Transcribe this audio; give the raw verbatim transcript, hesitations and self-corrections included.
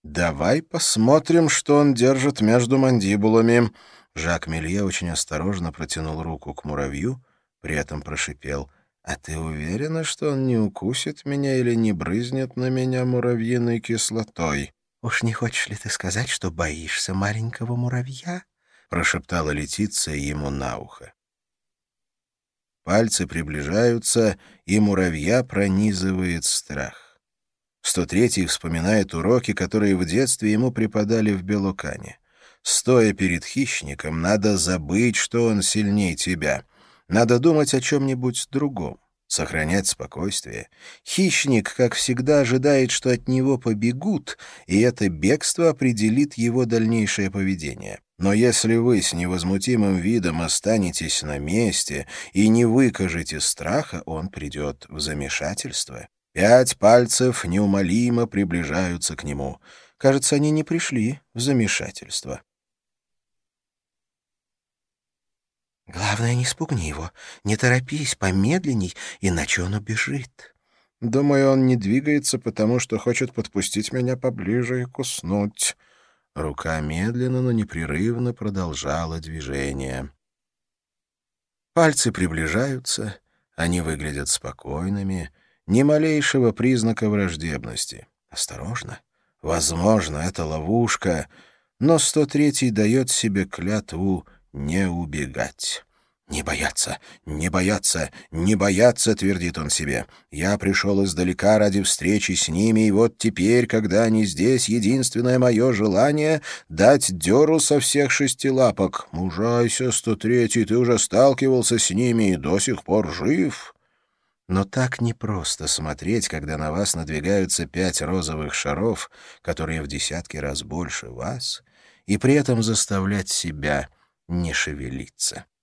«Давай посмотрим, что он держит между мандибулами». Жак Мелье очень осторожно протянул руку к муравью, при этом прошипел: «А ты уверена, что он не укусит меня или не брызнет на меня муравьиной кислотой?» «Уж не хочешь ли ты сказать, что боишься маленького муравья?» — прошептала Летиция ему на ухо. Пальцы приближаются, и муравья пронизывает страх. сто третий вспоминает уроки, которые в детстве ему преподали в Белокане. Стоя перед хищником, надо забыть, что он сильнее тебя. Надо думать о чем-нибудь другом, сохранять спокойствие. Хищник, как всегда, ожидает, что от него побегут, и это бегство определит его дальнейшее поведение. Но если вы с невозмутимым видом останетесь на месте и не выкажете страха, он придет в замешательство. Пять пальцев неумолимо приближаются к нему. Кажется, они не пришли в замешательство. «Главное, не спугни его. Не торопись, помедленней, иначе он убежит». Думаю, он не двигается, потому что хочет подпустить меня поближе и куснуть. Рука медленно, но непрерывно продолжала движение. Пальцы приближаются, они выглядят спокойными, ни малейшего признака враждебности. Осторожно. Возможно, это ловушка, но сто третий дает себе клятву не убегать. «Не бояться, не бояться, не бояться», — твердит он себе. «Я пришел издалека ради встречи с ними, и вот теперь, когда они здесь, единственное мое желание — дать дёру со всех шести лапок. Мужайся, сто третий, ты уже сталкивался с ними и до сих пор жив». Но так непросто смотреть, когда на вас надвигаются пять розовых шаров, которые в десятки раз больше вас, и при этом заставлять себя не шевелиться.